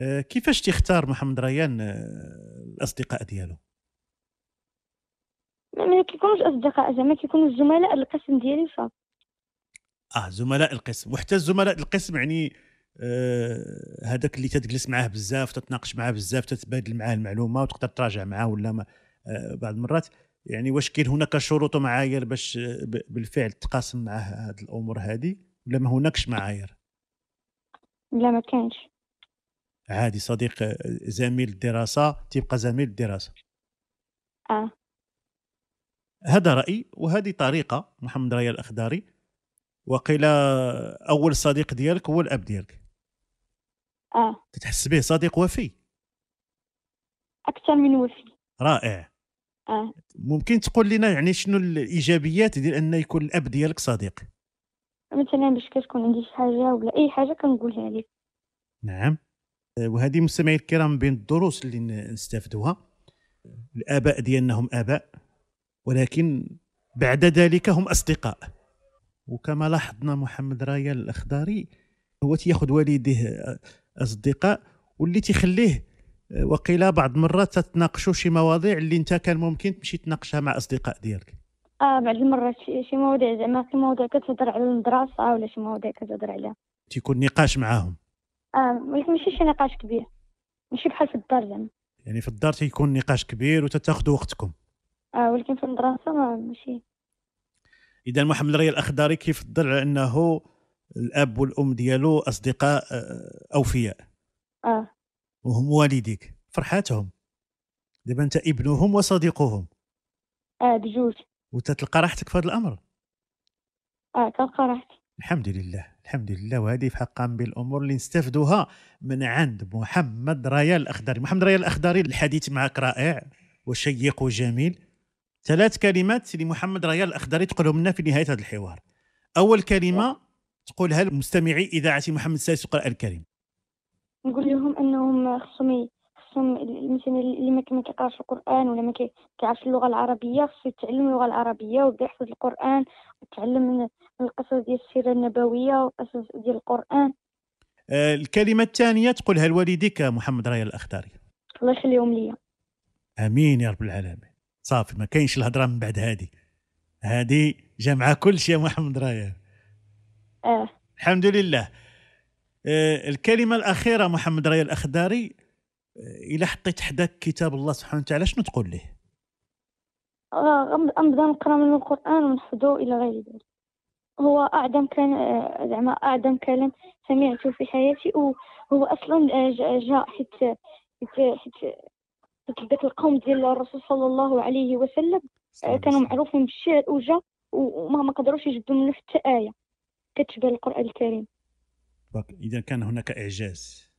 كيفاش تختار محمد ريان الأصدقاء ديالو؟ ما كيكونوش اصدقاء، زعما كيكونوا الزملاء القسم ديالي صافي. زملاء القسم، وحتى زملاء القسم يعني هذاك اللي تجلس معاه بزاف، تتناقش معاه بزاف، تتبادل معاه المعلومه وتقدر تراجع معاه ولا ما بعض المرات. يعني واش كاين هناك شروط ومعايير باش بالفعل تقاسم معاه هذه الامور هذه، ولا ما هناكش معايير؟ لا ما كانش. عادي، صديق زميل الدراسه تبقى زميل الدراسه. هذا رأي وهذه طريقة محمد ريان الأخضري. وقيل أول صديق ديالك هو الأب ديالك. تتحس به صديق وفي؟ أكثر من وفي. رائع. ممكن تقول لنا يعني شنو الإيجابيات ديال أن يكون الأب ديالك صديق؟ مثلا باش كتكون عندي شي حاجة ولا أي حاجة كنقولها ليه. نعم. وهذه مستمعي الكرام بين الدروس اللي نستفدوها. الآباء ديالنا هم آباء، ولكن بعد ذلك هم أصدقاء. وكما لاحظنا محمد ريان الأخضري هو تياخذ والديه أصدقاء، واللي تيخليه وقيل بعض المرات تتناقشوا شي مواضيع اللي انت كان ممكن تمشي تناقشها مع أصدقاء ديالك. بعض المرات شي مواضيع زعما شي مواضيع كتهضر على المدرسة ولا شي مواضيع كتهضر عليها تيكون نقاش معاهم. ولكن ماشي شي نقاش كبير، ماشي بحال في الدار زعما. يعني في الدار تيكون نقاش كبير وتتاخذوا وقتكم. ولكن في المدرسة ماشي. إذا محمد ريان الأخضري كيفضل على أنه الأب والأم ديالو أصدقاء أوفياء. وهم والديك فرحاتهم. دابا أنت ابنهم وصديقهم. بجوج. وتتلقى راحتك في هذا الأمر؟ كنلقى راحتي. الحمد لله الحمد لله. وهذه في حقا من الأمور اللي نستفدوها من عند محمد ريان الأخضري. محمد ريان الأخضري، الحديث معك رائع وشيق وجميل. 3 كلمات لمحمد ريان الأخضري تقولهم لنا في نهاية هذا الحوار. أول كلمة تقولها لمستمعي إذاعة محمد السادس القرآن الكريم. نقول لهم أنهم خصهم مثلا اللي ما كيقراش القرآن ولا ما كيعرفش اللغة العربية خصو يتعلم اللغة العربية ويبدا يحفظ القرآن ويتعلم من القصص ديال السيرة النبوية والقصص ديال القرآن. الكلمة الثانية تقولها لوالديك محمد ريان الأخضري. الله يخليهم ليا. آمين يا رب العالمين. صافي، ما كاينش الهضره من بعد. هذه جامعه كل شيء يا محمد ريان. الحمد لله. الكلمه الاخيره محمد ريان الأخضري، الى حطيت حداك كتاب الله سبحانه وتعالى شنو تقول له؟ نبدا نقرا من القران ونحفظه الى غير ذلك. هو اعظم كان زعما اعظم كلام سمعته في حياتي، وهو اصلا جاء حيت ذاك القوم ديال الرسول صلى الله عليه وسلم كانوا معروفين بالشعر وما قدروش يجبدوا منه حتى آية كتشبه القرآن الكريم. إذا كان هناك إعجاز.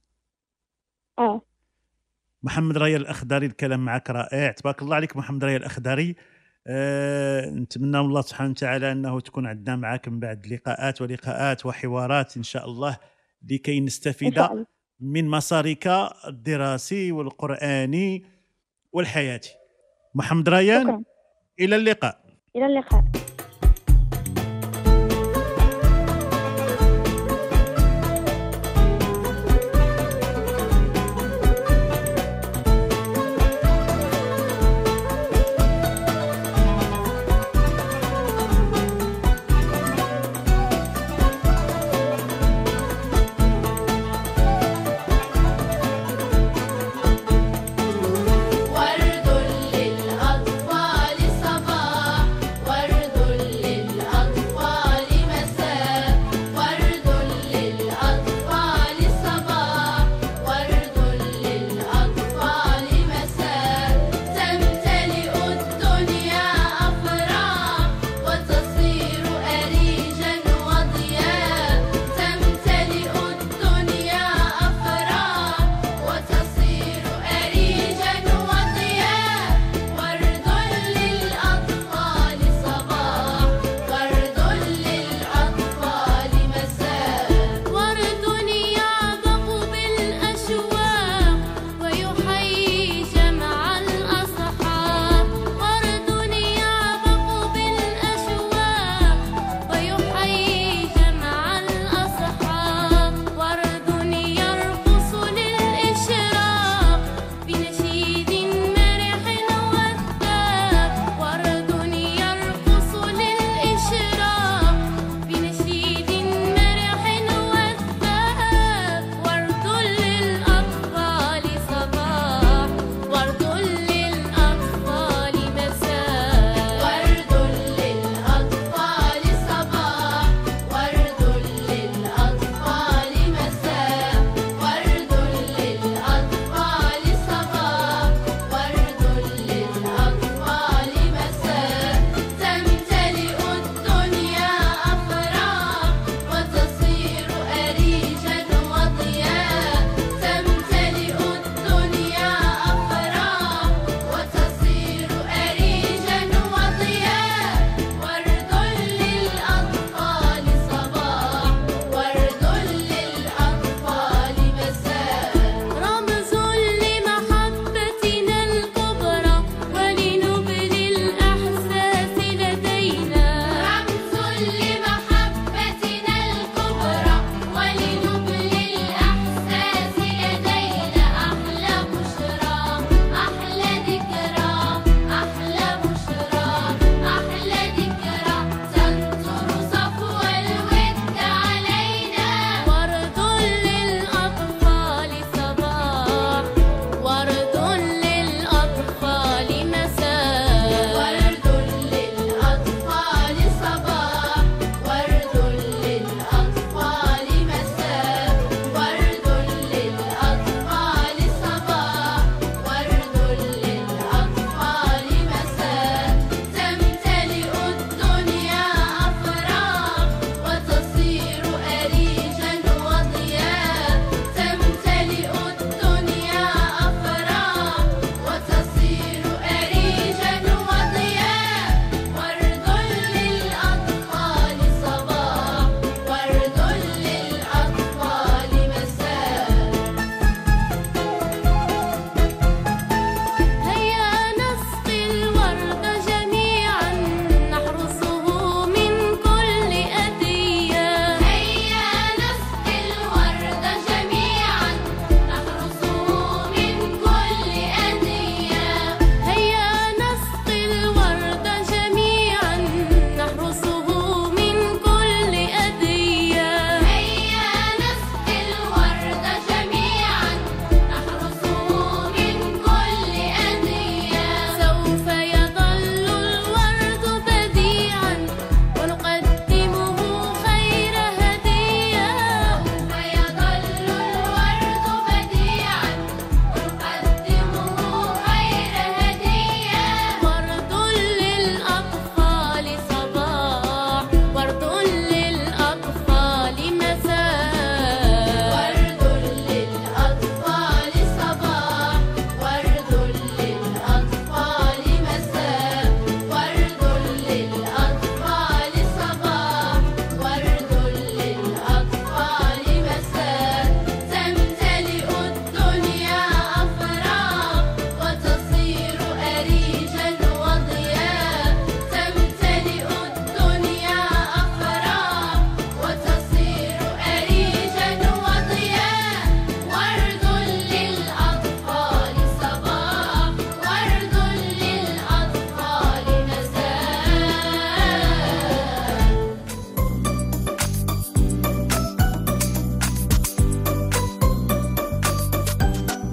محمد ريان الأخضري، الكلام معك رائع، تبارك الله عليك محمد ريان الأخضري. نتمنى من الله سبحانه وتعالى أنه تكون عندنا معك من بعد لقاءات وحوارات إن شاء الله لكي نستفيد من مسارك الدراسي والقرآني والحياتي. محمد ريان، شكرا. إلى اللقاء. ورد للأطفال صباح، ورد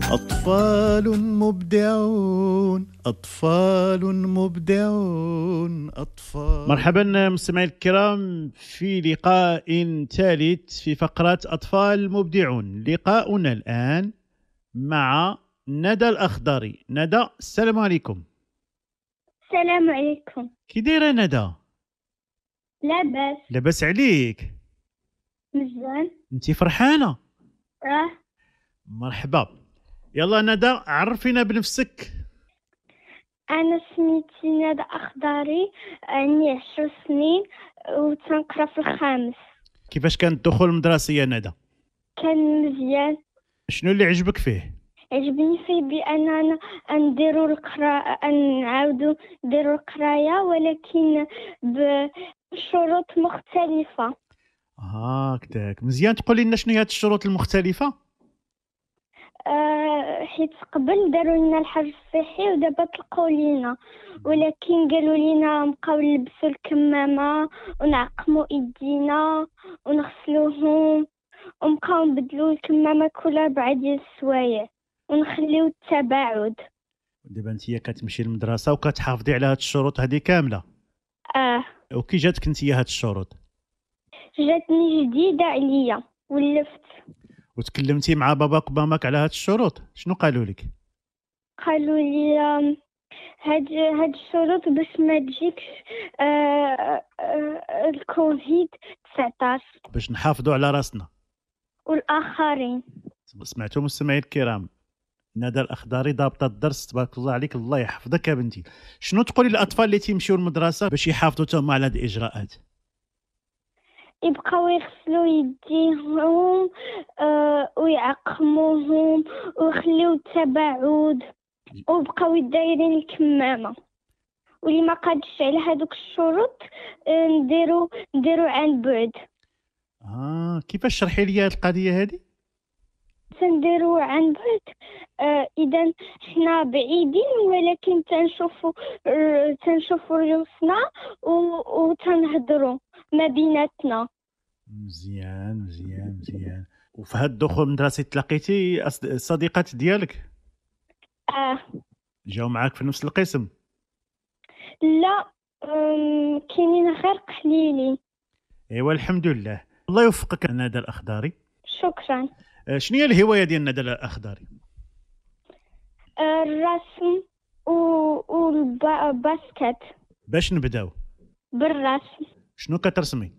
أطفال مبدعون، أطفال مبدعون، أطفال. مرحبا مستمعي الكرام في لقاء ثالث في فقرة أطفال مبدعون. لقاؤنا الآن مع ندى الأخضري. ندى، السلام عليكم. السلام عليكم. كي دايرة ندى؟ لاباس. لاباس عليك؟ مزيان. انتي فرحانة؟ مرحبا. يلا ندى، عرفينا بنفسك. أنا سميتي ندى أخضري، عندي 10 سنين وتنقرا في الخامس. كيفاش كان الدخول المدرسي يا ندى؟ كان مزيان. شنو اللي عجبك فيه؟ عجبني فيه بأننا نديرو القراءة، نعاودو نديرو القراية ولكن بشروط مختلفة. هكذاك مزيان. تقولي لنا شنو هي هاد الشروط المختلفة؟ حيت قبل داروا لنا الحجر الصحي ودابا طلقوا لينا، ولكن قالوا لينا نبقاو نلبسوا الكمامه ونعقموا ايدينا ونغسلوهم ونبقاو نبدلوا الكمامه كل 4 ديال السوايع ونخليو التباعد. دابا انتيا كتمشي للمدرسه وكتحافظي على هاد الشروط هذه كامله؟ وكي جاتك انتيا هاد الشروط؟ جاتني جديده عليا ولفت. وتكلمتي مع باباك وماماك على هاد الشروط؟ شنو قالوا لك؟ قالوا لي هاد الشروط باش ما تجيكش الكوفيد 19 باش نحافظوا على راسنا والآخرين. سمعتوا مستمعي الكرام، ندى الأخضري ضابطة الدرس، تبارك الله عليك، الله يحفظك يا بنتي. شنو تقولي للأطفال اللي تيمشيو للمدرسة باش يحافظوا تما على هاد الإجراءات؟ يبقاو يغسلوا يديهم ويعقموهم ويخليو التباعد وبقاو دايرين الكمامه، واللي ما قادش على هذوك الشروط نديرو عن بعد. كيفاش شرحي لي هاد القضيه هذه؟ تنديرو عن بعد اذا حنا بعيدين ولكن تنشوفوا ريوسنا وتنهضروا ما بيناتنا. مزيان مزيان مزيان. وفي هاد الدخول المدرسي تلاقيتي الصديقات ديالك؟ جاو معاك في نفس القسم؟ لا، كاينين غير قليلين. ايوا الحمد لله. الله يوفقك ندى الأخضري. شكرا. شنو هي الهوايه ديال ندى الأخضري؟ الرسم والباسكت. باش نبداو بالرسم. شنو كترسمي؟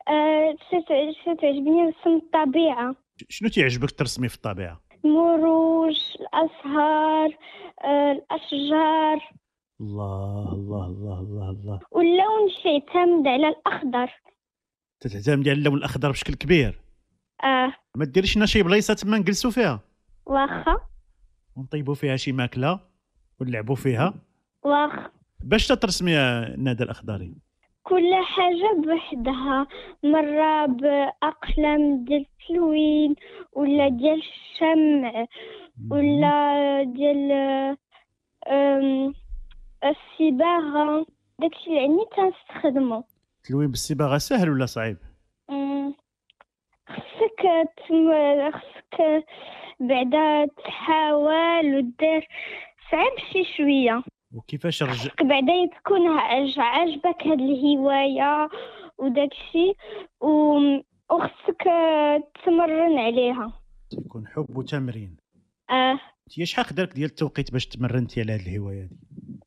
تعجبني رسم الطبيعة. شنو تعجبك ترسمي في الطبيعة؟ المروج، الأزهار، الأشجار. الله الله الله الله الله. واللون يعتمد على الأخضر. تتعتمد على اللون الأخضر بشكل كبير؟ ما ديريش لنا شي بلايصه تما نجلسوا فيها؟ واخا. ونطيبوا فيها شي ماكله ونلعبوا فيها؟ واخا. باش ترسمي يا ندى الأخضري؟ كل حاجة بوحدها، مرة بأقلام ديال التلوين ولا ديال الشمع ولا ديال الصباغة. داكشي اللي عندي تنستخدمو. تلوين بالصباغه سهل ولا صعيب؟ خصك بعدا تحاول ودير، صعيب شي شويه. وكيفاش خصك بعدا تكون عاجبك هاد الهوايه وداكشي وخصك تمرن عليها، يكون حب وتمرين. انت شحال خدالك ديال التوقيت باش تمرنتي على هاد الهوايه دي؟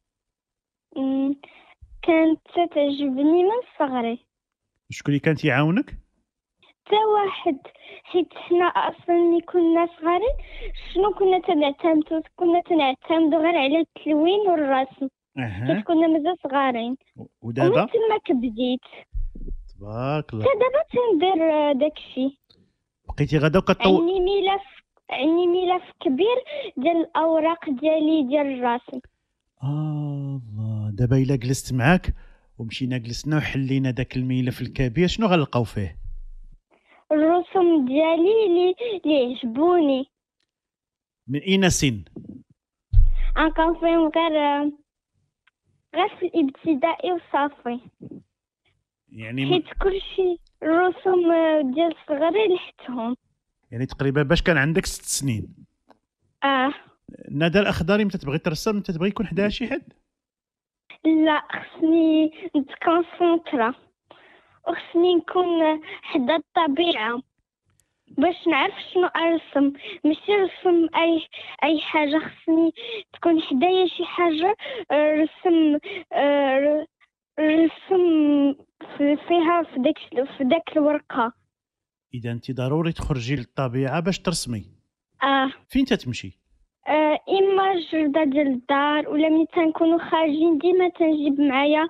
كانت تعجبني من صغري. شكون اللي كان تيعاونك؟ حتى واحد، حيت حنا اصلا ملي كنا صغارين شنو كنا تنعتمدوا غير على التلوين والرسم. حيت كنا مازال صغارين. ودابا ومن تماك بديت تبارك الله. دابا تندير داكشي. بقيتي غدا وكطور؟ عندي ملف كبير ديال الاوراق ديالي ديال الرسم. الله. دابا الا جلست معاك ومشينا جلسنا وحلينا داك الملف الكبير، شنو غنلقاو فيه؟ الرسوم ديالي اللي عجبوني. من اين سن؟ غنلقاو فيهم غير في الابتدائي وصافي. يعني حيت كلشي الرسوم ديال صغري لحتهم. يعني تقريبا باش كان عندك 6 سنين؟ اه. ندى الأخضري متى تبغي ترسم متى تبغي يكون حداها شي حد؟ لا، خصني نتكونسونطرا وخصني نكون حدا الطبيعة باش نعرف شنو ارسم. ماشي رسم اي حاجة، خصني تكون حدايا شي حاجة. رسم رسم فيها في داك الورقة. إذا أنت ضروري تخرجي للطبيعة باش ترسمي. فين تتمشي؟ اما الجردة ديال الدار، ولا ملي تنكونوا خارجين ديما تنجيب معايا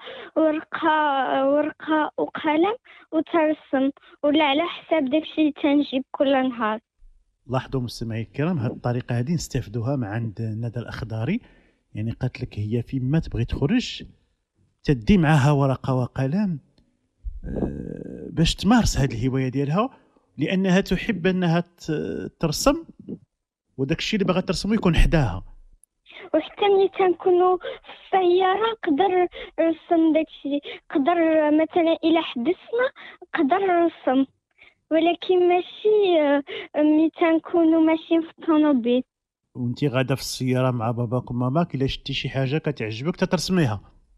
ورقة وقلم وترسم، ولا على حساب داكشي اللي تنجيب كل نهار. لاحظوا مستمعي الكرام، هذه الطريقة هذه نستافدوها مع عند ندى الأخضري. يعني قالت لك هي فيما تبغي تخرج تدي معها ورقة وقلم باش تمارس هذه الهواية ديالها، لأنها تحب أنها ترسم، وداك الشيء اللي باغا ترسمه يكون حداها. وحتى ملي تنكونوا في السيارة نقدر نرسم داكشي، نقدر مثلا إلا حبسنا نقدر نرسم، ولكن ماشي ملي تنكونوا ماشيين في الطوموبيل. وانت غاده في السياره مع باباك وماماك، الا شتي شي حاجه كتعجبك تترسميها.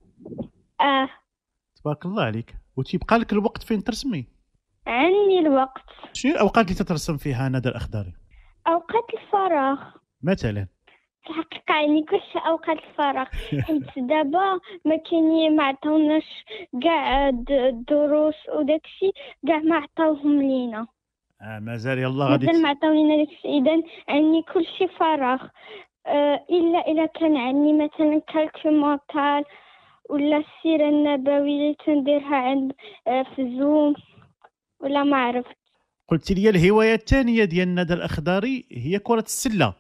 تبارك الله عليك. وتيبقى لك الوقت فين ترسمي؟ عندي الوقت. شنو الاوقات اللي تترسم فيها ندى الأخضري؟ اوقات الفراغ مثلا. في الحقيقة يعني كلشي اوقات الفراغ حيت دابا ما كاين، ما عطاوناش كاع الدروس وداكشي، كاع ما عطاوهم لينا. مازال يلا غادي مازال ما عطاونينا داكشي، اذا عندي كلشي فراغ. الا كان عندي مثلا كالكيومونطال ولا السيرة النبوية اللي تنديرها عند في زوم، ولا ما عرفت. قلت لي الهوايه الثانيه ديال ندى الأخضري هي كره السله.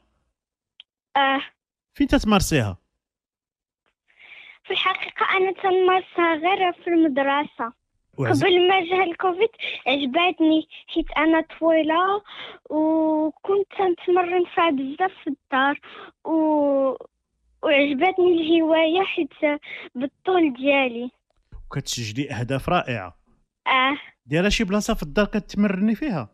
فين تتمارسيها؟ في الحقيقة أنا تنمارسها غير في المدرسة. قبل ما جا الكوفيد عجبتني حيت أنا طويلة، وكنت تنتمرن فيها بزاف في الدار، وعجبتني الهواية حيت بالطول ديالي. وكتسجلي أهداف رائعة. دايره شي بلاصة في الدار كتمرني فيها؟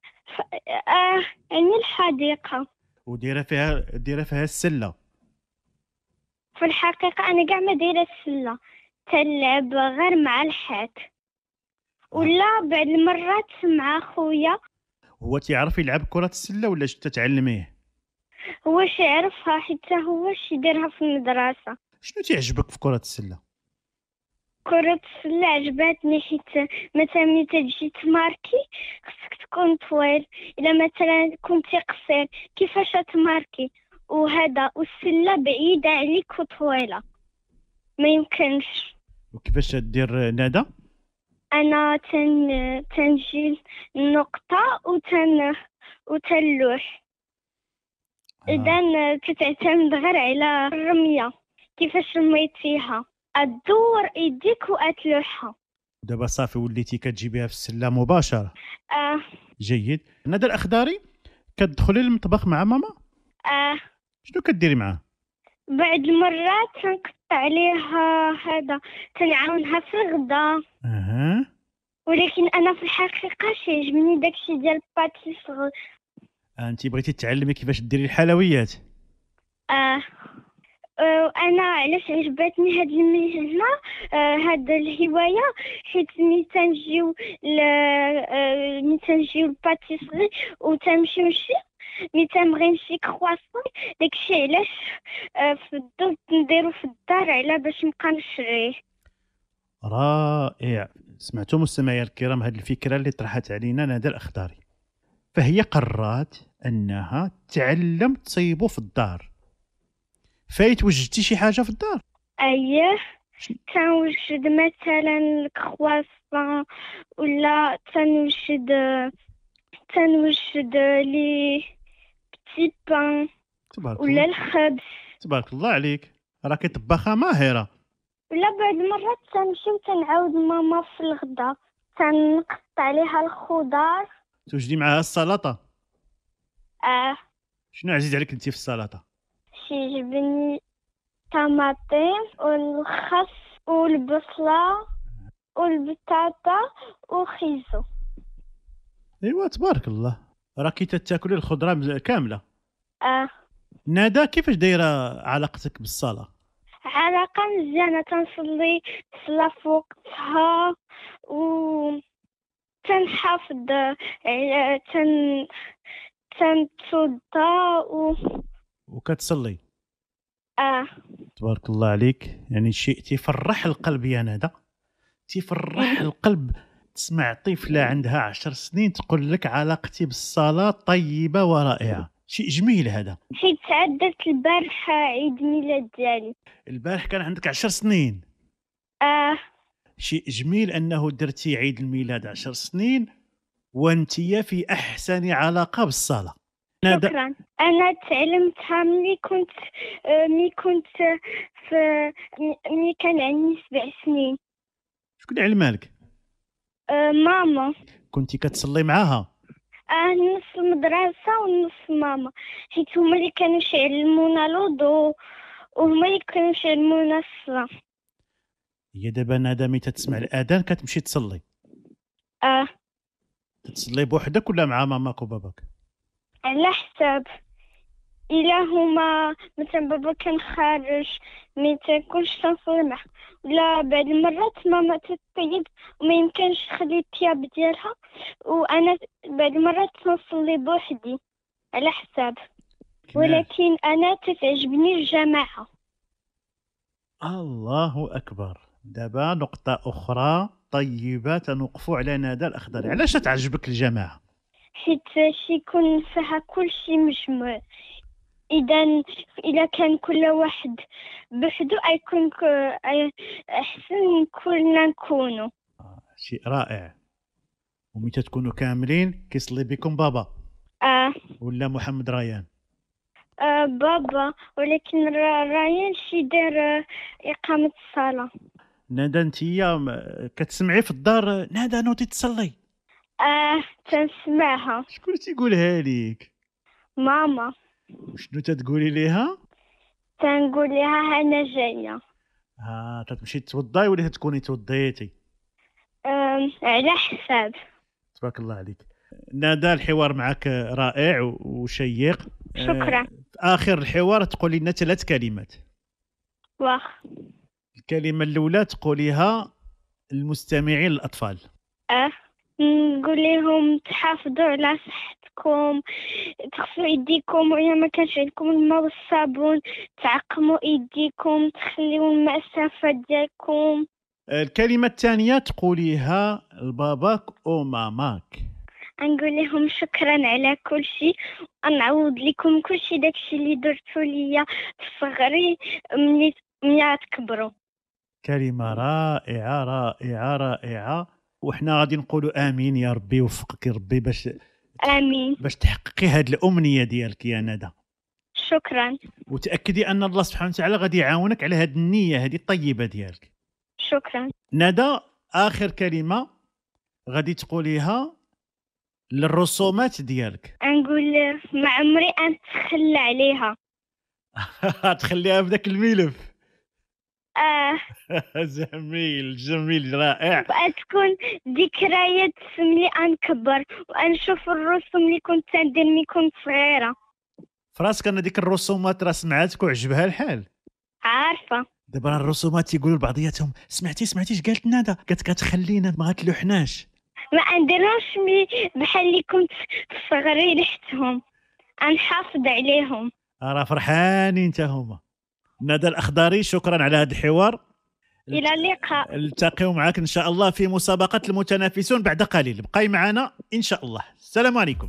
يعني الحديقة. ودايره فيها السلة؟ في الحقيقة أنا كاع ما دايرة السلة، تلعب غير مع الحيط، ولا بعض المرات مع خويا. هو تيعرف يلعب كرة السلة ولا تتعلميه؟ هو شي يعرفها حتى هو شي يديرها في المدرسة. شنو تعجبك في كرة السلة؟ كرة السلة عجبتني حيت مثلا ملي تجي تماركي خصك تكون طويل، إلا مثلا كنتي قصير كيفاش تماركي؟ وهذا والسلة بعيدة عليك وطويلة، ما يمكنش. وكيفاش تدير ندى؟ أنا تنجي النقطة وتنلوح. إذن تتعتمد غير على الرمية، كيفاش رميت فيها، أدور يديك وأتلوحها. دابا صافي وليتي كتجيبيها في السلة مباشرة. جيد. ندى الأخضري كتدخلي للمطبخ مع ماما؟ شنو كديري معاه؟ بعض المرات تنقطع عليها هذا، تنعاونها في الغدا. ولكن انا في الحقيقه شي يعجبني داكشي ديال الباتيسري. انت بغيتي تعلمي كيفاش ديري الحلويات؟ انا علاش عجبتني هاد المهنه، هاد الهوايه، حيت ملي تنجيو الباتيسري وتنمشيو ملي تنبغي نشري كرواسون، داكشي علاش في الدار نديرو في الدار على باش نبقى نشريه. رائع. سمعتوا مستمعي الكرام هذه الفكرة اللي طرحت علينا ندى الأخضري، فهي قررت أنها تعلم تصيبو في الدار. فايت وجدتي شي حاجة في الدار؟ أيه، تنوجد مثلا الكرواسون، ولا تنوجد لي بتي بان، ولا الخبز. تبارك الله عليك، راكي طباخة ماهرة. ولا بعض المرات تنمشي وتنعاود ماما في الغدا، تنقطع عليها الخضار. توجدي معها السلطة؟ شنو عزيز عليك انت في السلطة؟ شي يعجبني طماطم والخس والبصلة والبطاطا وخيزو. ايوا تبارك الله، راكي تاكلي الخضرة كاملة. ندى كيفاش دايره علاقتك بالصلاه؟ علاقة مزيانة، تنصلي الصلاة في وقتها و تنحافظ على تنتوضا وكتصلي؟ اه. تبارك الله عليك، يعني شيء تيفرح القلب يا ندى، تيفرح القلب تسمع طفله عندها 10 سنين تقول لك علاقتي بالصلاه طيبه ورائعه. شيء جميل هذا. حيت تعدت البارحة عيد ميلاد ديالي. البارح كان عندك 10 سنين. شيء جميل انه درتي عيد الميلاد 10 سنين وانتي في احسن علاقه بالصلاه. شكرا. انا تعلمتها ملي كنت ملي كان عندي 7 سنين. شكون علمها لك؟ ماما. كنتي كتصلي معاها؟ نص المدرسة ونص ماما، حيت هما اللي كانوا يعلمونا الوضوء وهما اللي كانوا يعلمونا الصلاة. هي دابا ندى ملي تسمع الاذان كتمشي تصلي؟ تتصلي بوحدك ولا مع ماماك وباباك؟ على حساب، الا هما مثلا بابا كان خارج ما تكونش تنصلي معه، ولا بعض المرات ماما تطيب وما يمكنش تخلي الثياب ديالها، وانا بعض المرات تنصلي بوحدي على حساب. ولكن انا تتعجبني الجماعه. الله اكبر. دابا نقطه اخرى طيبه تنوقفوا على ندى الاخضري. علاش تعجبك الجماعه؟ حيت يكون فيها كل شيء مجموع. إذا كان كل واحد بحدو يكون أحسن كلنا نكونوا. شيء رائع. ومتى تكونوا كاملين كيصلي بكم بابا؟ ولا محمد ريان؟ بابا، ولكن ريان شي دار إقامة الصلاة. ندى انتيا كتسمعي في الدار ندى نوضي تصلي؟ تنسمعها. شكون تيقولها ليك؟ ماما. شنو تتقولي ليها؟ تنقول لها انا جايه. تتمشي تتوضاي ولا تكوني توضيتي؟ على حساب. تبارك الله عليك ندى. الحوار معك رائع وشيق. شكرا. في اخر الحوار تقولي لنا 3 كلمات. واخ. الكلمه الاولى تقوليها للمستمعين الاطفال. نقول لهم تحافظوا على صحتكم، تغسلوا يديكم، وإذا ما كانش عندكم الماء والصابون تعقموا يديكم، تخليوا المسافة ديالكم. الكلمة الثانية تقوليها لباباك وماماك. نقول لهم شكرا على كل شيء، ونعوض لكم كل شيء داكشي اللي درتوا ليا في صغري ملي تكبروا. كلمة رائعة رائعة رائعة، وحنا غادي نقولوا امين يا ربي يوفقك ربي امين باش تحققي هذه الامنيه ديالك يا ندى. شكرا. وتاكدي ان الله سبحانه وتعالى غادي يعاونك على هذه النيه هذه الطيبه ديالك. شكرا. ندى اخر كلمه غادي تقوليها للرسومات ديالك. نقول ما عمري نتخلى عليها. تخليها بذاك الملف. جميل جميل رائع. تكون ذكريات ملي نكبر ونشوف الرسوم اللي كنت ندير ملي كنت صغيره. فراسك ان ديك الرسومات راه سمعتك وعجبها الحال. عارفه. دابا الرسومات يقولوا لبعضياتهم سمعتي اش قالت ندى؟ قالت كتخلينا ما غتلوحناش. ما نديرهمش بحال اللي كنت في صغري ريحتهم، نحافظ عليهم. راه فرحانين حتى هما. ندى الأخضري شكرا على هذا الحوار. إلى اللقاء. التقيوا معك إن شاء الله في مسابقة المتنافسون بعد قليل. بقاي معنا إن شاء الله. السلام عليكم.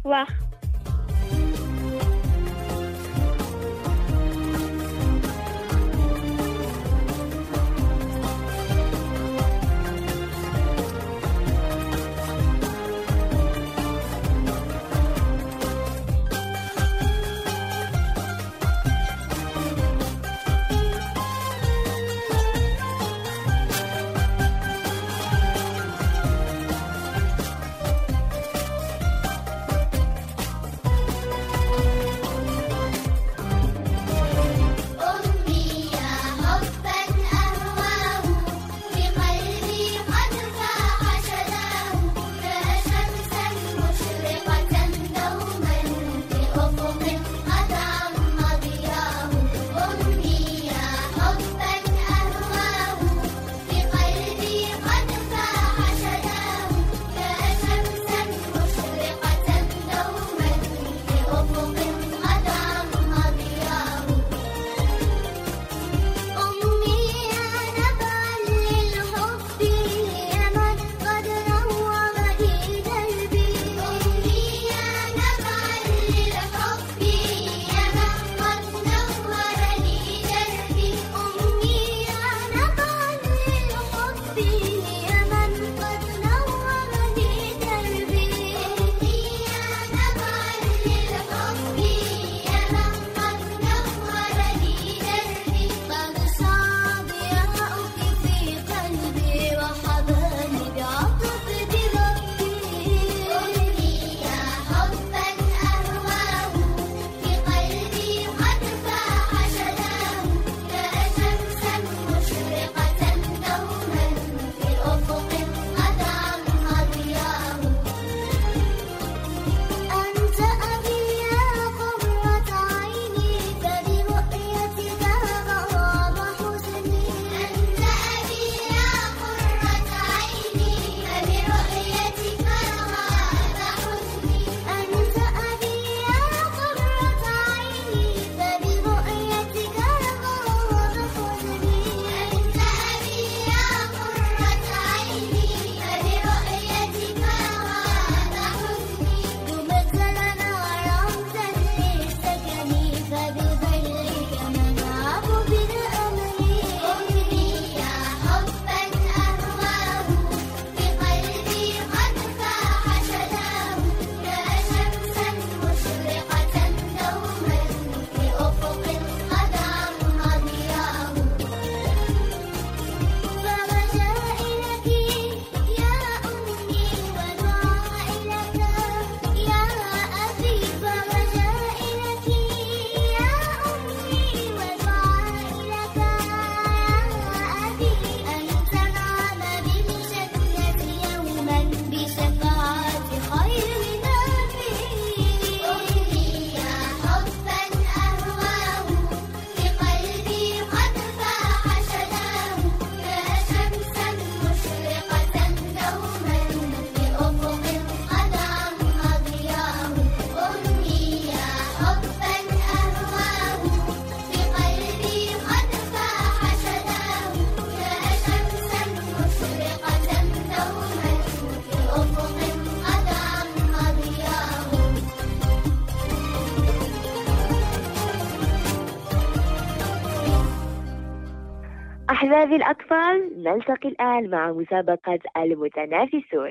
أحبابي الأطفال، نلتقي الآن مع مسابقة المتنافسون.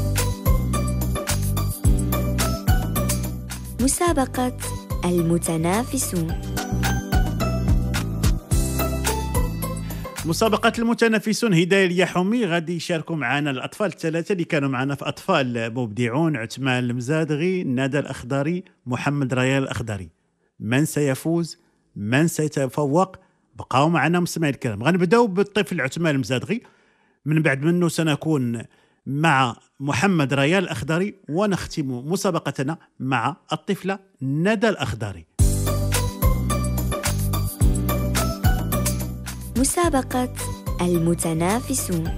مسابقة المتنافسون. مسابقة المتنافسون هداية اليحومي غادي يشاركوا معنا الأطفال الثلاثة اللي كانوا معنا في أطفال مبدعون: عثمان المزادغي، ندى الأخضري، محمد ريال الأخضري. من سيفوز؟ من سيتفوق؟ بقاو معنا مستمعي الكرام. غنبداو بالطفل عثمان المزادغي، من بعد منه سنكون مع محمد ريال الأخضري، ونختم مسابقتنا مع الطفلة ندى الأخضري. مسابقة المتنافسون.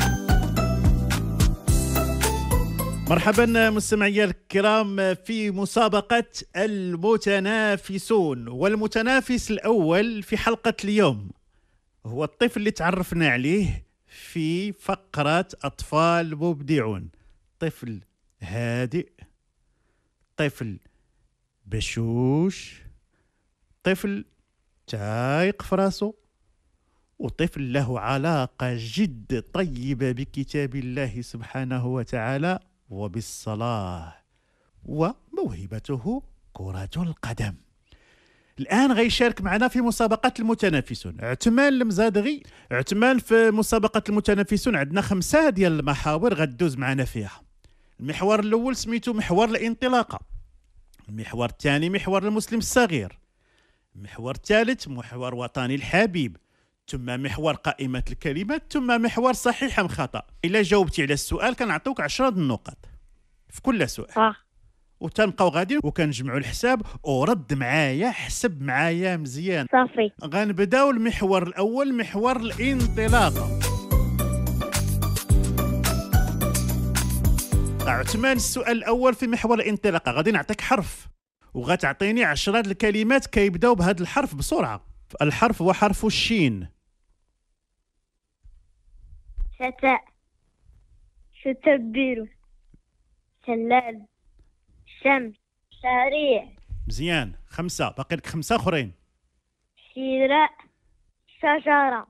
مرحبا مستمعي الكرام في مسابقة المتنافسون، والمتنافس الأول في حلقة اليوم هو الطفل اللي تعرفنا عليه في فقرة أطفال مبدعون. طفل هادئ، طفل بشوش، طفل تايق في راسه، وطفل له علاقة جد طيبة بكتاب الله سبحانه وتعالى وبالصلاة، وموهبته كرة القدم. الآن غيشارك معنا في مسابقة المتنافسون عثمان المزادغي. عثمان، في مسابقة المتنافسون عندنا 5 ديال المحاور غدوز معنا فيها. المحور الأول سميتو محور الانطلاقة، المحور الثاني محور المسلم الصغير، المحور الثالث محور وطني الحبيب، ثم محور قائمة الكلمات، ثم محور صحيح أم خطأ. إلا جاوبتي على السؤال كنعطوك 10 النقط في كل سؤال. وتنبقاو غادي وكنجمعوا الحساب، ورد معايا، حسب معايا مزيان. صافي. غنبداو المحور الأول، محور الانطلاقة. عثمان، السؤال الأول في محور الانطلاقة غادي نعطيك حرف، وغتعطيني 10 الكلمات كيبداو بهذا الحرف بسرعة. الحرف هو حرف الشين. شتاء، شتبير، شلال، شمس، سريع، مزيان، 5 باقي لك 5 أخرين. شراء، شجرة،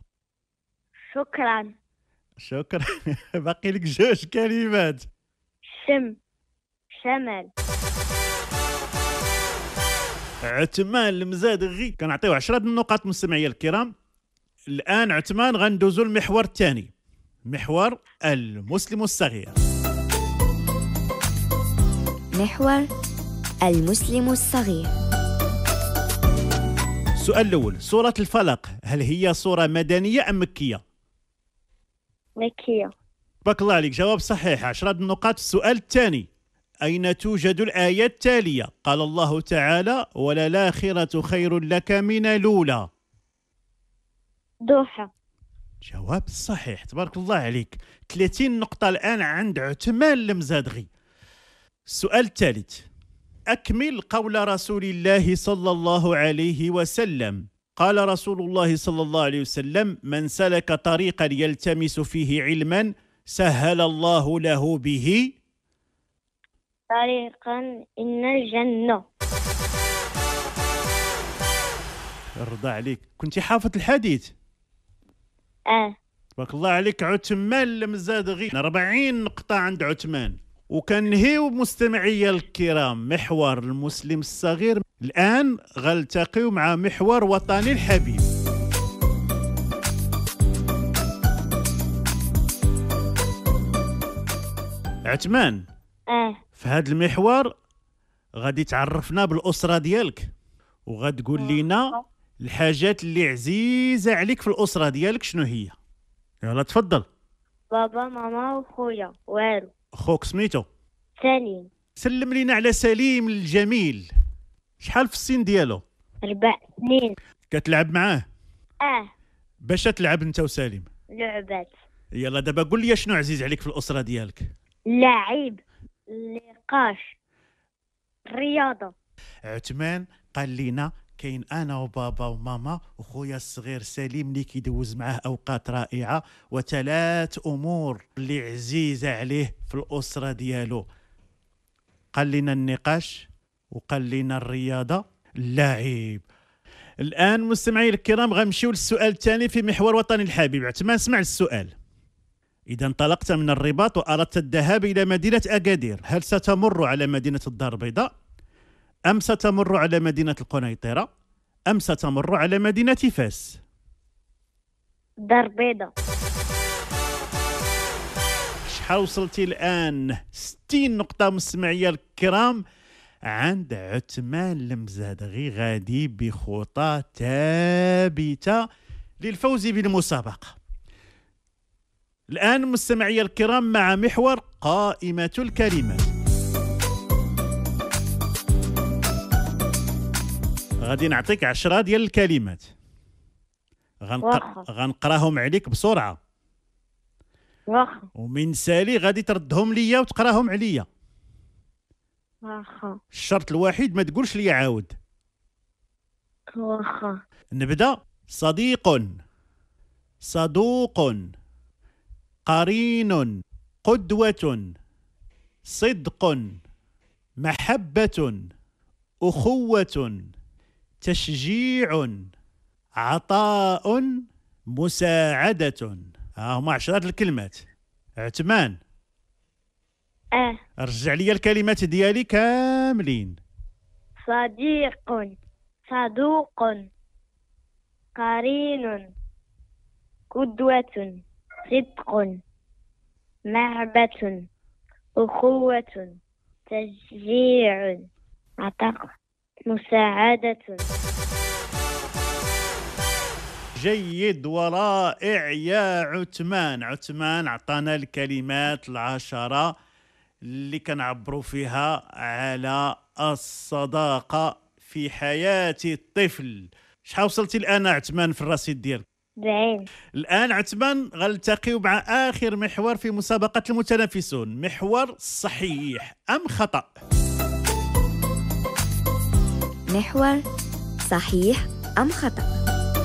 شكرا، شكرا. باقي لك 2 كلمات. شم، شمل. عثمان المزادغي كنعطيو 10 النقاط مستمعي الكرام. الآن عثمان غندوزو المحور الثاني، محور المسلم الصغير. محور المسلم الصغير. السؤال الأول، سورة الفلق هل هي سورة مدنية أم مكية؟ مكية. بارك الله عليك، جواب صحيح، 10 النقاط. السؤال الثاني، أين توجد الآية التالية؟ قال الله تعالى: وللآخرة خير لك من الأولى. ضحى. جواب صحيح، تبارك الله عليك. 30 نقطة الآن عند عثمان المزادغي. السؤال الثالث، أكمل قول رسول الله صلى الله عليه وسلم. قال رسول الله صلى الله عليه وسلم: من سلك طريقا يلتمس فيه علما سهل الله له به طريقا إن الجنة. رضا عليك، كنت حافظ الحديث. تبارك الله عليك عثمان المزادغي. 40 نقطة عند عثمان. وكنهيو مستمعي الكرام محور المسلم الصغير. الآن غنلتقيو مع محور وطني الحبيب. عثمان، في هذا المحور غادي تعرفنا بالأسرة ديالك، وغتقول لنا الحاجات اللي عزيزة عليك في الأسرة ديالك شنو هي. يلا تفضل. بابا ماما وخويا. والو. خوك سميتو؟ سليم. سلم لينا على سليم الجميل. شحال في السن ديالو؟ 4 سنين. كتلعب معاه؟ باش تلعب انت وسليم؟ لعبات. يلا دابا قول لي شنو عزيز عليك في الأسرة ديالك. اللعب، النقاش، الرياضة. عثمان قال لينا كاين انا وبابا وماما وخويا الصغير سليم اللي كيدوز معاه اوقات رائعه، وثلاث امور اللي عزيزه عليه في الاسره ديالو. قال لنا النقاش، وقال لنا الرياضه، اللعب. الآن مستمعي الكرام غنمشيو للسؤال الثاني في محور وطني الحبيب. عثمان اسمع السؤال. إذا انطلقت من الرباط وأردت الذهاب إلى مدينة أكادير، هل ستمر على مدينة الدار البيضاء أم ستمر على مدينة القنيطرة أم ستمر على مدينة فاس؟ الدار البيضاء. شحال وصلتي الآن؟ 60 نقطة مستمعي الكرام عند عثمان المزادغي، غادي بخطى ثابتة للفوز بالمسابقة. الآن مستمعي الكرام مع محور قائمة الكلمات. غادي نعطيك 10 ديال الكلمات، غنقراهم عليك بسرعة، واخا. ومن سالي غادي تردهم ليا وتقراهم عليا. واخا. الشرط الوحيد ما تقولش لي عاود. واخا. نبدأ. صديق، صدوق، قرين، قدوة، صدق، محبة، أخوة، تشجيع، عطاء، مساعدة. هما 10 الكلمات. عثمان رجع لي الكلمات ديالي كاملين. صديق، صدوق، قرين، قدوة، صدق، محبة، أخوة، تشجيع، عطاء، مساعدة. جيد ورائع يا عثمان. عثمان عطانا الكلمات 10 اللي كنعبروا فيها على الصداقة في حياة الطفل. شحال وصلتي الآن عثمان في الرصيد ديالك؟ 70. الآن عثمان غنلتقيو مع آخر محور في مسابقة المتنافسون، محور صحيح أم خطأ. محور صحيح أم خطأ.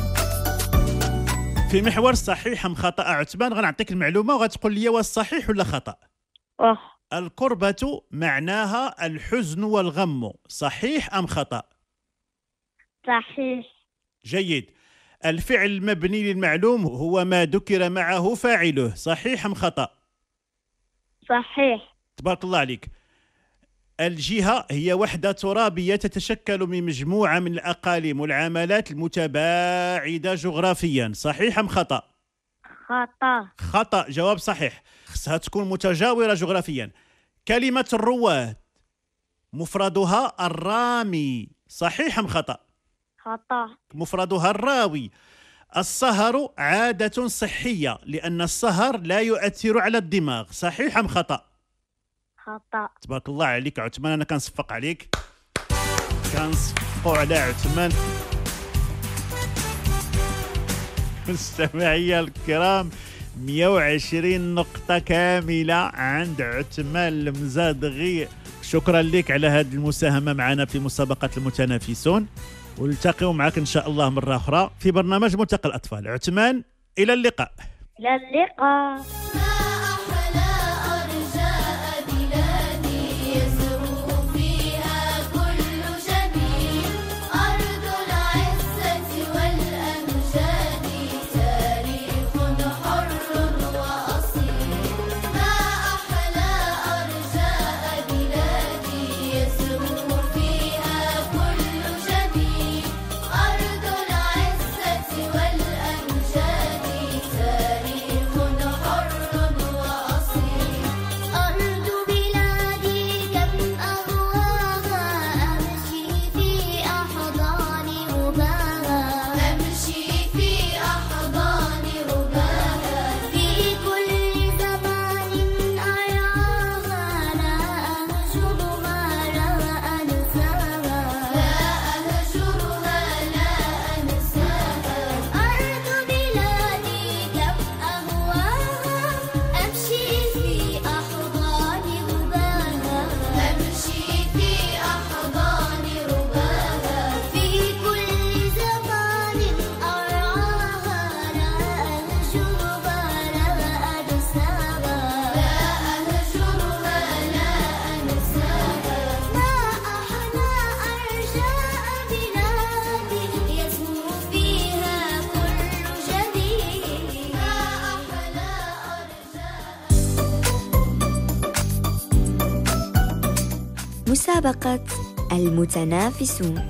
في محور صحيح أم خطأ عثمان غنعطيك المعلومة وغتقول لي واش صحيح ولا خطأ. الكربة معناها الحزن والغم، صحيح أم خطأ؟ صحيح. جيد. الفعل المبني للمعلوم هو ما ذكر معه فاعله، صحيح أم خطأ؟ صحيح. تبارك الله عليك. الجهة هي وحدة ترابية تتشكل من مجموعة من الأقاليم والعملات المتباعدة جغرافيا، صحيح أم خطأ؟ خطأ. خطأ، جواب صحيح. خصها تكون متجاورة جغرافيا. كلمة الرواد مفردها الرامي، صحيح أم خطأ؟ خطأ. مفردها الراوي. السهر عادة صحية لأن السهر لا يؤثر على الدماغ، صحيح أم خطأ؟ خطأ. تبارك الله عليك عثمان، أنا كنصفق عليك، كنصفقوا على عثمان. مستمعي الكرام 120 نقطة كاملة عند عثمان المزادغي. شكرا لك على هذه المساهمة معنا في مسابقة المتنافسون، ونلتقيو معك إن شاء الله مرة أخرى في برنامج ملتقى الأطفال. عثمان إلى اللقاء. إلى اللقاء. حر مسابقة المتنافسون.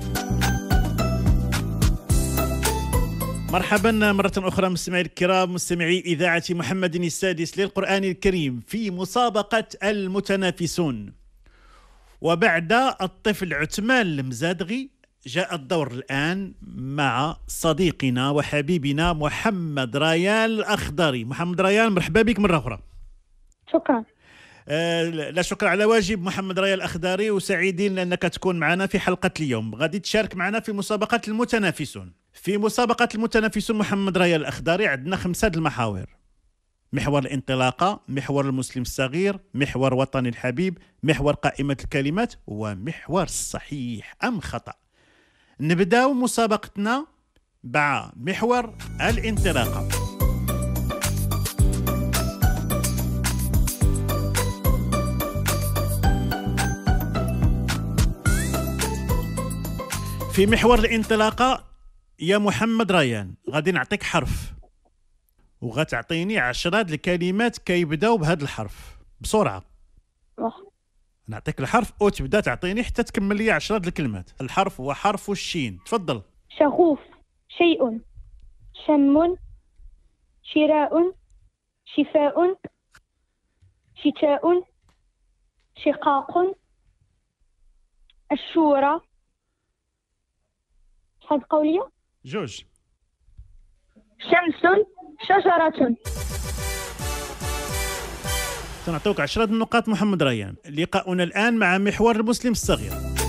مرحبا مرة أخرى مستمعي الكرام، مستمعي إذاعة محمد السادس للقرآن الكريم في مسابقة المتنافسون. وبعد الطفل عثمان المزادغي جاء الدور الآن مع صديقنا وحبيبنا محمد ريان الأخضري. محمد ريان، مرحبا بك مرة أخرى. شكرا. لا شكر على واجب محمد ريان الأخضري، وسعيدين لأنك تكون معنا في حلقة اليوم. غادي تشارك معنا في مسابقة المتنافسون. في مسابقة المتنافسون محمد ريان الأخضري عندنا 5 المحاور: محور الانطلاقة، محور المسلم الصغير، محور وطني الحبيب، محور قائمة الكلمات، ومحور الصحيح أم خطأ. نبدأ مسابقتنا مع محور الانطلاقة. في محور الانطلاقة يا محمد ريان غادي نعطيك حرف، وغتعطيني 10 الكلمات كيبداو بهذا الحرف بسرعة. نعطيك الحرف وتبدا تعطيني حتى تكمل لي 10 الكلمات. الحرف هو حرف الشين. تفضل. شغوف، شيء، شم، شراء، شفاء، شتاء، شقاق، الشورى. شحال قولية؟ 2. شمس، شجرة. سنعطيك 10 النقاط محمد ريان. لقاؤنا الآن مع محور المسلم الصغير.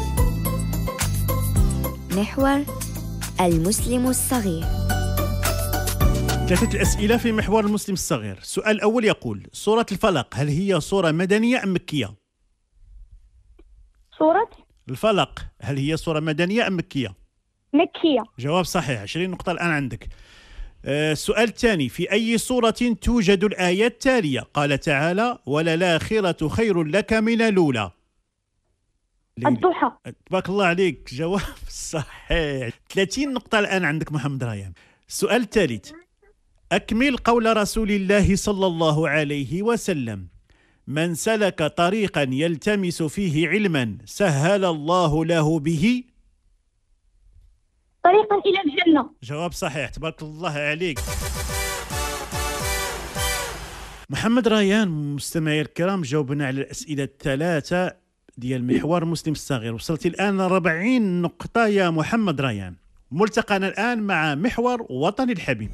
محور المسلم الصغير. 3 الأسئلة في محور المسلم الصغير. السؤال الأول يقول: سورة الفلق هل هي سورة مدنية أم مكية؟ سورة الفلق هل هي سورة مدنية أم مكية؟ مكية. جواب صحيح، 20 نقطة الآن عندك. السؤال الثاني: في أي سورة توجد الآية التالية؟ قال تعالى: وللآخرة خير لك من الأولى. الضحى. تبارك الله عليك، جواب صحيح، 30 نقطة الآن عندك محمد ريان. السؤال الثالث: أكمل قول رسول الله صلى الله عليه وسلم: من سلك طريقا يلتمس فيه علما سهل الله له به طريقا إلى الجنة. جواب صحيح، تبارك الله عليك. محمد ريان مستمعي الكرام، جاوبنا على الأسئلة الثلاثة ديال محور مسلم الصغير. وصلت الآن 40 نقطة يا محمد ريان. ملتقانا الآن مع محور وطني الحبيب.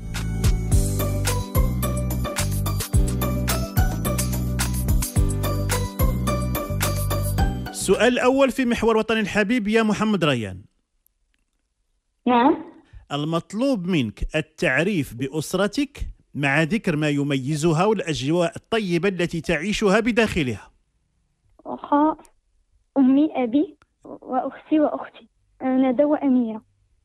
السؤال الأول في محور وطني الحبيب يا محمد ريان. نعم. المطلوب منك التعريف بأسرتك مع ذكر ما يميزها والأجواء الطيبة التي تعيشها بداخلها. أخا، أمي، أبي، وأختي وأختي ندى وأميرة.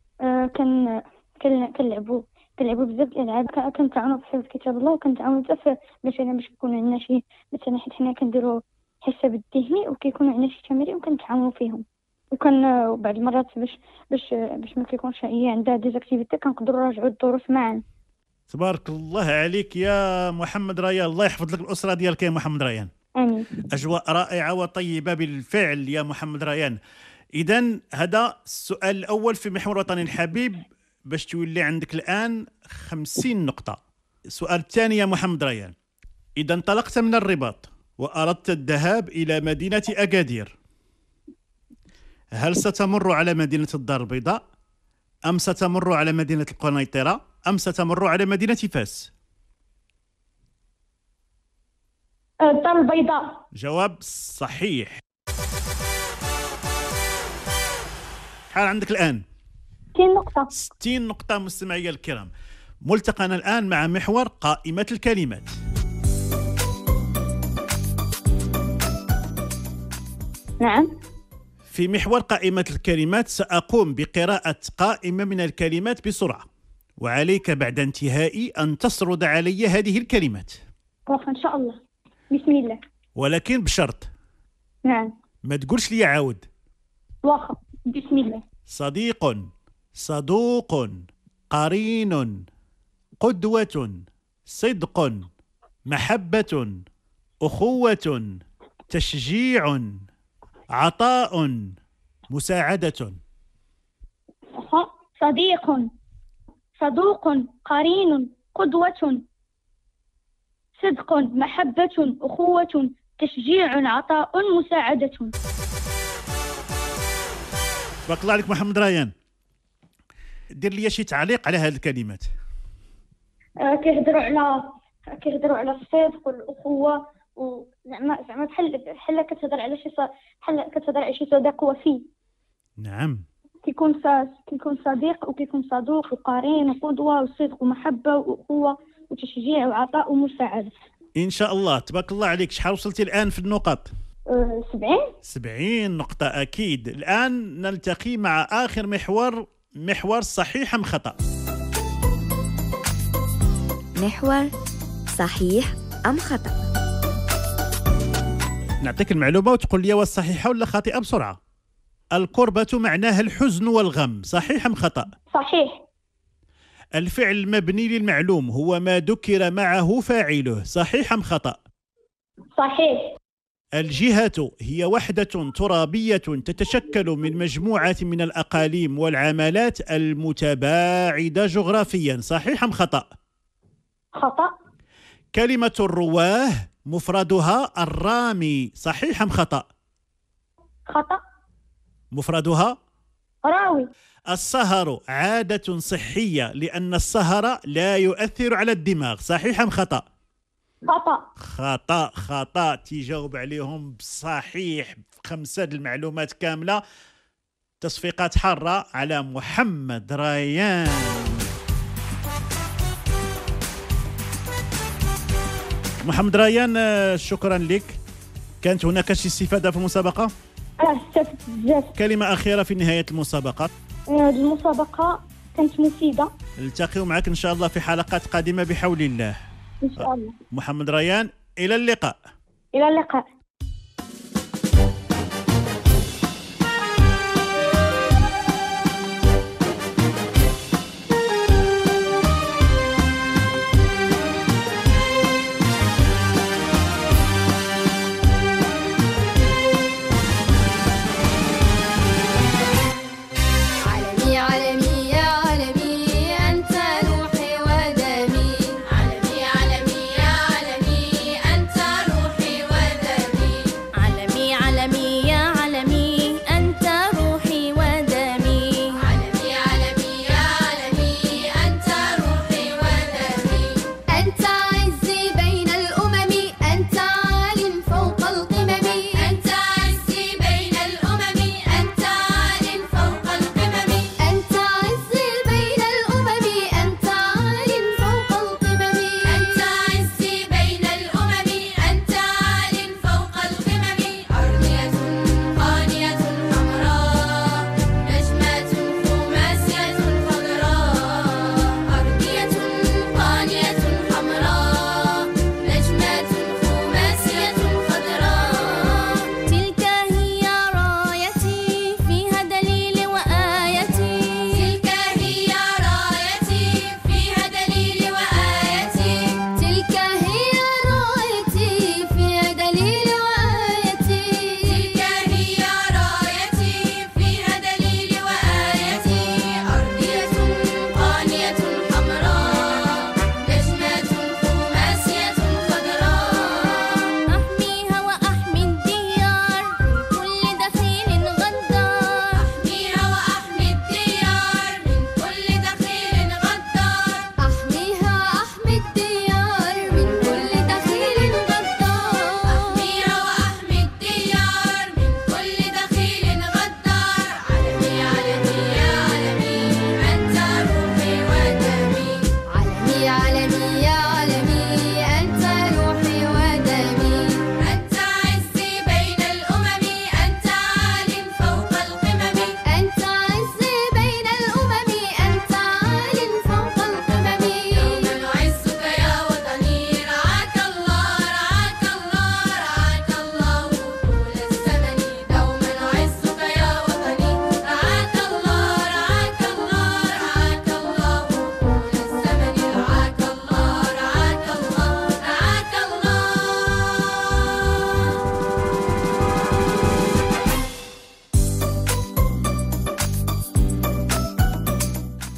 كنلعبوا بزاف الألعاب، كنتعاونوا في حفظ كتاب الله، وكنتعاونوا بزاف باش يكون عندنا شي، مثلا حيت حنا كنديروا الحساب الذهني وكيكونوا عندنا شي تمارين وكنتعاونوا فيهم. وكان بعض المرات باش ما كيكونش هي عندها ديزاكتيفيتي كنقدروا نراجعوا الدروس معا. تبارك الله عليك يا محمد ريان، الله يحفظ لك الأسرة ديالك يا محمد ريان. آمين. أجواء رائعة وطيبة بالفعل يا محمد ريان. إذن هذا السؤال الأول في محور وطني الحبيب، باش تولي عندك الآن 50 نقطة. السؤال الثاني يا محمد ريان: إذا انطلقت من الرباط وأردت الذهاب إلى مدينة أكادير، هل ستمر على مدينة الدار البيضاء، أم ستمر على مدينة القنيطرة، أم ستمر على مدينة فاس؟ الدار البيضاء. جواب صحيح. شحال عندك الآن؟ 60 نقطة. 60 نقطة مستمعي الكرام. ملتقانا الآن مع محور قائمة الكلمات. نعم. في محور قائمة الكلمات سأقوم بقراءة قائمة من الكلمات بسرعة، وعليك بعد انتهائي أن تسرد علي هذه الكلمات. واخا إن شاء الله. بسم الله. ولكن بشرط. نعم. ما تقولش لي عاود. واخا. بسم الله. صديق، صدوق، قرين، قدوة، صدق، محبة، أخوة، تشجيع، عطاء مساعدة. صديق، صدوق، قرين، قدوة، صدق، محبة، أخوة، تشجيع، عطاء، مساعدة. بارك الله عليك محمد ريان. دير لي شي تعليق على هذه الكلمات. كيهضروا على الصدق والأخوة، وزعما بحال كتهضر على شي صديق وفي. نعم. كيكون صديق وكيكون صدوق وقرين وقدوة وصدق ومحبة وأخوة وتشجيع وعطاء ومساعدة. إن شاء الله. تبارك الله عليك. شحال وصلتي الآن في النقط؟ 70 نقطة أكيد. الآن نلتقي مع آخر محور صحيح أم خطأ. محور صحيح أم خطأ. نعطيك المعلومة وتقول لي واش صحيحة ولا خاطئة بسرعة. الكربة معناها الحزن والغم، صحيح أم خطأ؟ صحيح. الفعل المبني للمعلوم هو ما ذكر معه فاعله، صحيح أم خطأ؟ صحيح. الجهة هي وحدة ترابية تتشكل من مجموعة من الأقاليم والعمالات المتباعدة جغرافيا، صحيح أم خطأ؟ خطأ. كلمة الرواه مفردها الرامي، صحيح أم خطأ؟ خطأ. مفردها راوي. السهر عادة صحية لأن السهر لا يؤثر على الدماغ، صحيح أم خطأ؟ خطأ. تجاوب عليهم بصحيح 5 المعلومات كاملة. تصفيقات حارة على محمد ريان. محمد ريان، شكرا لك. كانت هناك شي استفادة في المسابقة؟ استفدت بزاف. كلمة أخيرة في نهاية المسابقة. المسابقة كانت مفيدة. نلتقي معك إن شاء الله في حلقات قادمة بحول الله. إن شاء الله. محمد ريان، إلى اللقاء. إلى اللقاء.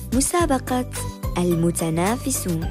مسابقة المتنافسون.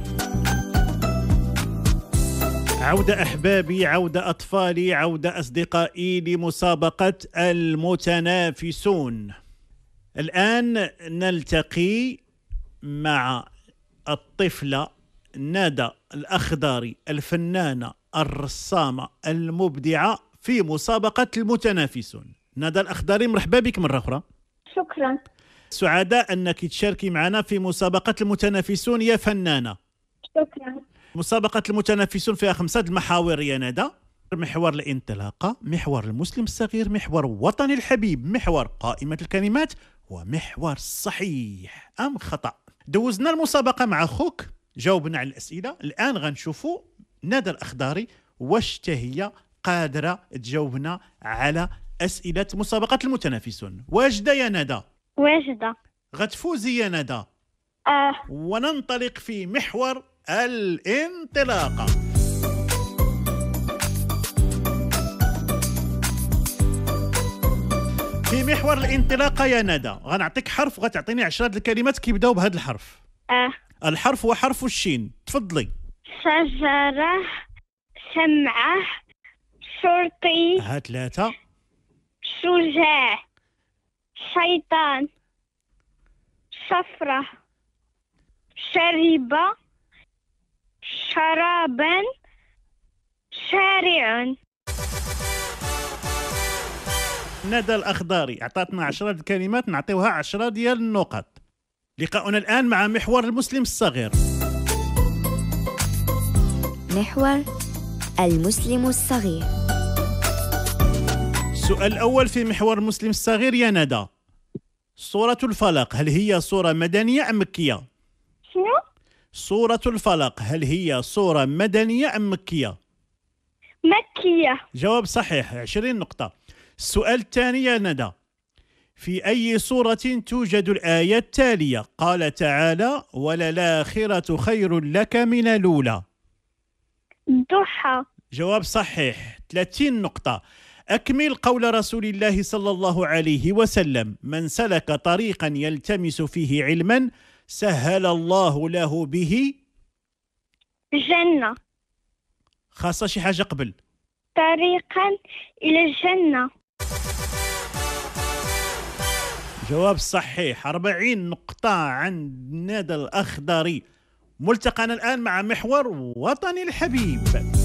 عودة أحبابي، عودة أطفالي، عودة أصدقائي لمسابقة المتنافسون. الآن نلتقي مع الطفلة ندى الأخضري، الفنانة الرسامة المبدعة في مسابقة المتنافسون. ندى الأخضري، مرحبا بك مرة أخرى. شكرا. سعداء أنك تشاركي معنا في مسابقة المتنافسون يا فنانة. شكرا. مسابقة المتنافسون فيها 5 محاور يا ندى: محور الانطلاقة، محور المسلم الصغير، محور وطني الحبيب، محور قائمة الكلمات، ومحور صحيح أم خطأ. دوزنا المسابقة مع أخوك، جاوبنا على الأسئلة. الآن غنشوفوا ندى الأخضري واش هي قادرة تجاوبنا على أسئلة مسابقة المتنافسون. واجدة يا ندى؟ واجدة. غتفوزي يا ندى. وننطلق في محور الانطلاقة. في محور الانطلاقة يا ندى غنعطيك حرف وغتعطيني 10 الكلمات كيبداو بهذا الحرف. الحرف هو حرف الشين، تفضلي. شجرة، سمعة، شرطي. ها 3. شجاع، شيطان، شفرة، شربة، شرابا، شارع. ندى الأخضري عطاتنا 10 الكلمات، نعطيوها 10 ديال النقط. لقاؤنا الآن مع محور المسلم الصغير. محور المسلم الصغير. السؤال الأول في محور المسلم الصغير يا ندى: سورة الفلق هل هي سورة مدنية أم مكية؟ شنو؟ سورة الفلق هل هي سورة مدنية أم مكية؟ مكية. جواب صحيح، 20 نقطة. السؤال الثاني يا ندى: في أي سورة توجد الآية التالية؟ قال تعالى: وللآخرة خير لك من الأولى. الضحى. جواب صحيح، 30 نقطة. أكمل قول رسول الله صلى الله عليه وسلم: من سلك طريقا يلتمس فيه علما سهل الله له به الجنة. خاصة شي حاجة قبل. طريقا إلى الجنة. جواب صحيح، 40 نقطة عند ندى الأخضري. ملتقانا الآن مع محور وطني الحبيب.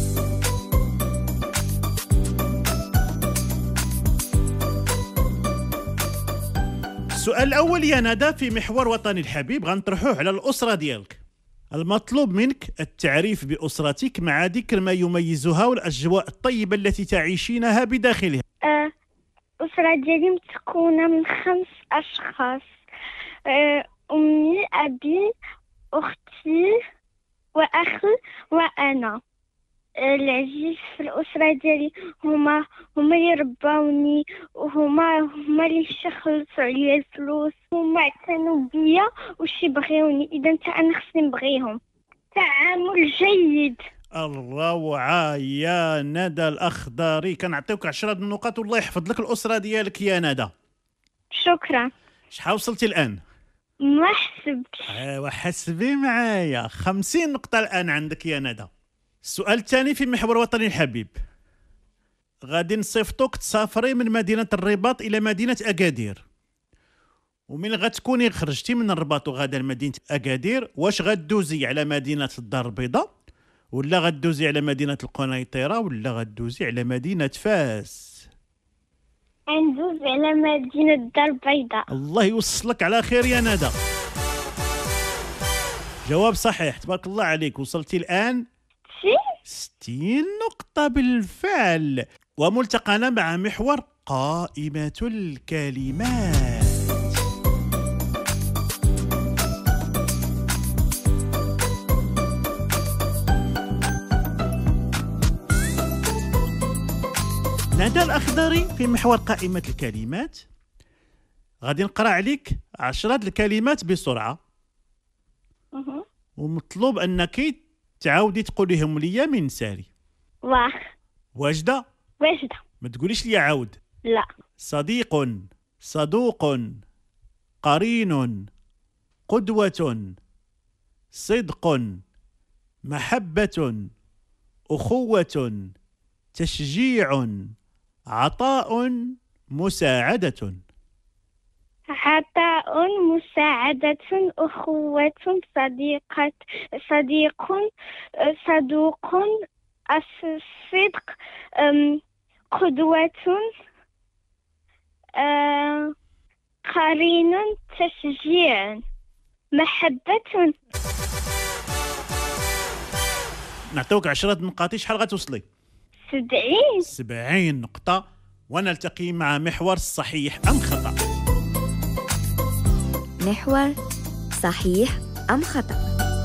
السؤال الأول يا ندى في محور وطني الحبيب غنطرحوه على الأسرة ديالك. المطلوب منك التعريف بأسرتك مع ذكر ما يميزها والأجواء الطيبة التي تعيشينها بداخلها. الأسرة ديالي متكونة من 5 أشخاص: أمي، أبي، أختي، وأخي، وأنا. العزيز في الأسرة ديالي هما اللي رباوني، وهما اللي يخلصوا عليا الفلوس، هما اعتنوا بيا وش يبغيوني، إذا حتى أنا خصني نبغيهم. تعامل جيد. الروعة يا ندى الأخضري، كنعطيوك 10 النقاط والله يحفظ لك الأسرة ديالك يا ندى. شكرا. شحال وصلتي الآن؟ ما حسبتش. وحسبي معايا، 50 نقطة الآن عندك يا ندى. السؤال الثاني في محور وطني الحبيب. غادي نصيفطوك تسافري من مدينة الرباط إلى مدينة أكادير، ومن غتكوني خرجتي من الرباط وغادا لمدينة أكادير، واش غدوزي على مدينة الدار البيضاء، ولا غدوزي على مدينة القنيطرة، ولا غدوزي على مدينة فاس؟ غندوز على مدينة الدار البيضاء. الله يوصلك على خير يا ندى. جواب صحيح، تبارك الله عليك. وصلتي الآن 60 نقطة بالفعل. وملتقانا مع محور قائمة الكلمات. ندى الأخضري في محور قائمة الكلمات غادي نقرأ عليك 10 الكلمات بسرعة، ومطلوب أنك تعاودي تقوليهم ليا من ساري. واخ. واجدة؟ واجدة. ما تقوليش لي عاود. لا. صديق، صدوق، قرين، قدوة، صدق، محبة، أخوة، تشجيع، عطاء، مساعدة. عطاء، مساعدة، أخوة، صديق، صدوق، الصدق، قدوة، قرين، تشجيع، محبة. نعطيوك 10 نقاط، شحال غتوصلي؟ 70 نقطة. ونلتقي مع محور صحيح أم خطأ. محور صحيح أم خطأ.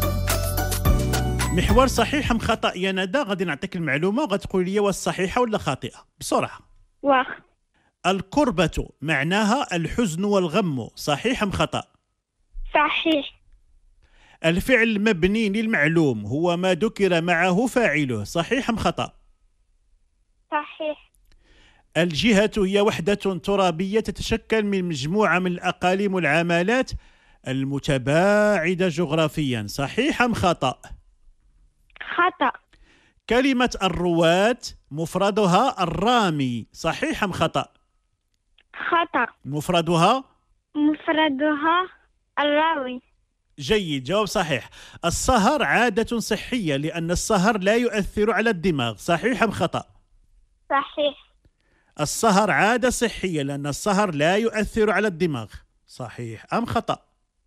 محور صحيح أم خطأ يا ندى. غادي نعطيك المعلومة وغتقول لي واش صحيحة ولا خاطئة بسرعة. واخ. الكربة معناها الحزن والغم، صحيح أم خطأ؟ صحيح. الفعل مبني للمعلوم هو ما ذكر معه فاعله، صحيح أم خطأ؟ صحيح. الجهة هي وحدة ترابية تتشكل من مجموعة من الأقاليم والعمالات المتباعدة جغرافيا، صحيح أم خطأ؟ خطأ. كلمة الرواة مفردها الرامي، صحيح أم خطأ؟ خطأ. مفردها الراوي. جيد، جواب صحيح. السهر عادة صحية لأن السهر لا يؤثر على الدماغ، صحيح أم خطأ؟ صحيح. السهر عادة صحية لأن السهر لا يؤثر على الدماغ، صحيح أم خطأ؟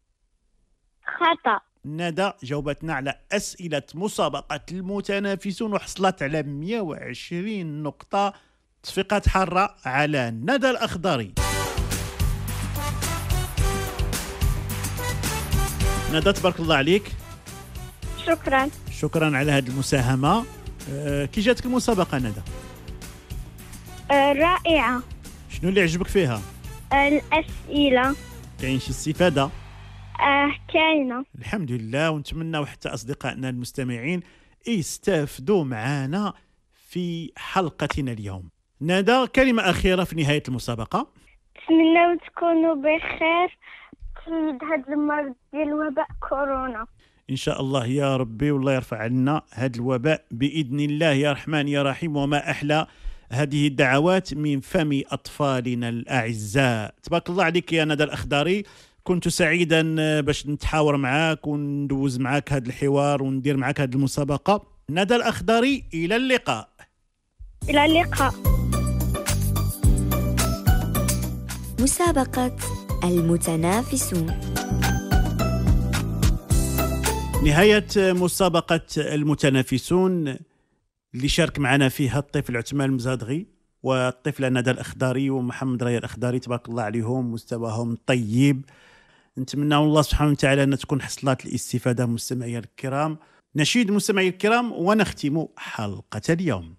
خطأ. ندى جاوبتنا على أسئلة مسابقة المتنافسون وحصلت على 120 نقطة. تصفيقات حارة على ندى الأخضري. ندى تبارك الله عليك. شكرا على هذه المساهمة. كي جاتك المسابقة ندى؟ رائعة. شنو اللي عجبك فيها؟ الأسئلة. كاين شي استفادة؟ كاينة الحمد لله. ونتمنى حتى أصدقائنا المستمعين يستافدوا معنا في حلقتنا اليوم. ندى كلمة أخيرة في نهاية المسابقة. نتمنى تكونوا بخير في هذا المرض ديال الوباء كورونا إن شاء الله يا ربي، والله يرفع عنا هذا الوباء بإذن الله يا رحمن يا رحيم. وما أحلى هذه الدعوات من فم أطفالنا الأعزاء. تبارك الله عليك يا ندى الأخضري. كنت سعيدا باش نتحاور معاك وندوز معاك هذا الحوار وندير معاك هذه المسابقة. ندى الأخضري، إلى اللقاء. إلى اللقاء. مسابقة المتنافسون. نهاية مسابقة المتنافسون اللي شارك معنا فيها الطفل عثمان المزادغي والطفلة ندى الأخضري ومحمد رايا الأخضري، تبارك الله عليهم، مستواهم طيب. نتمنى الله سبحانه وتعالى أن تكون حصلات الاستفادة مستمعي الكرام. نشيد مستمعي الكرام ونختم حلقة اليوم.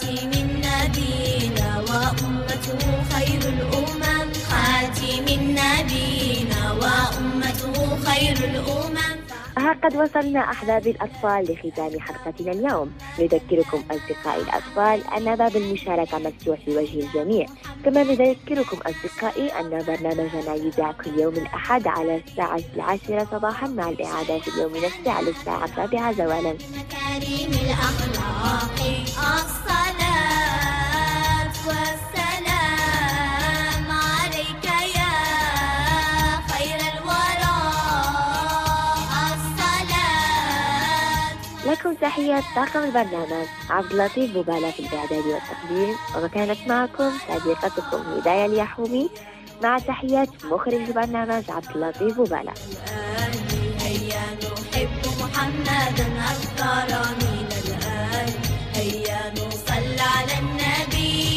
خاتم النبيين وأمته خير الأمم خاتم النبيين وأمته خير الأمم. ها قد وصلنا أحبابي الأطفال لختام حلقتنا اليوم. نذكركم أصدقائي الأطفال أن باب المشاركة مفتوح لوجه الجميع، كما نذكركم أصدقائي أن برنامجنا يذاع كل يوم الأحد على الساعة 10 صباحا، مع الإعادة في اليوم نفسه على الساعة 7 زوالا. كريم الأخلاق الصلاة والسلام عليك يا خير الورى. لكم تحيات طاقم البرنامج عبد اللطيف بوبالة في الإعداد والتقديم، وكانت معكم صديقتكم هداية اليحومي، مع تحيات مخرج البرنامج عبد اللطيف بوبالة. هيا نحب محمدا أكثر من الآن، هيا نصلي على النبي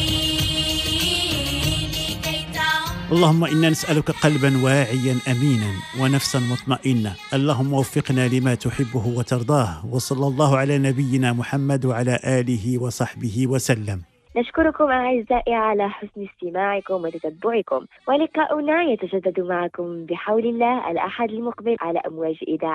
لكي تعم. اللهم إنا نسألك قلبا واعيا أمينا ونفسا مطمئنة. اللهم وفقنا لما تحبه وترضاه، وصلى الله على نبينا محمد وعلى آله وصحبه وسلم. نشكركم أعزائي على حسن استماعكم وتتبعكم، ولقاؤنا يتجدد معكم بحول الله الأحد المقبل على أمواج إذاعة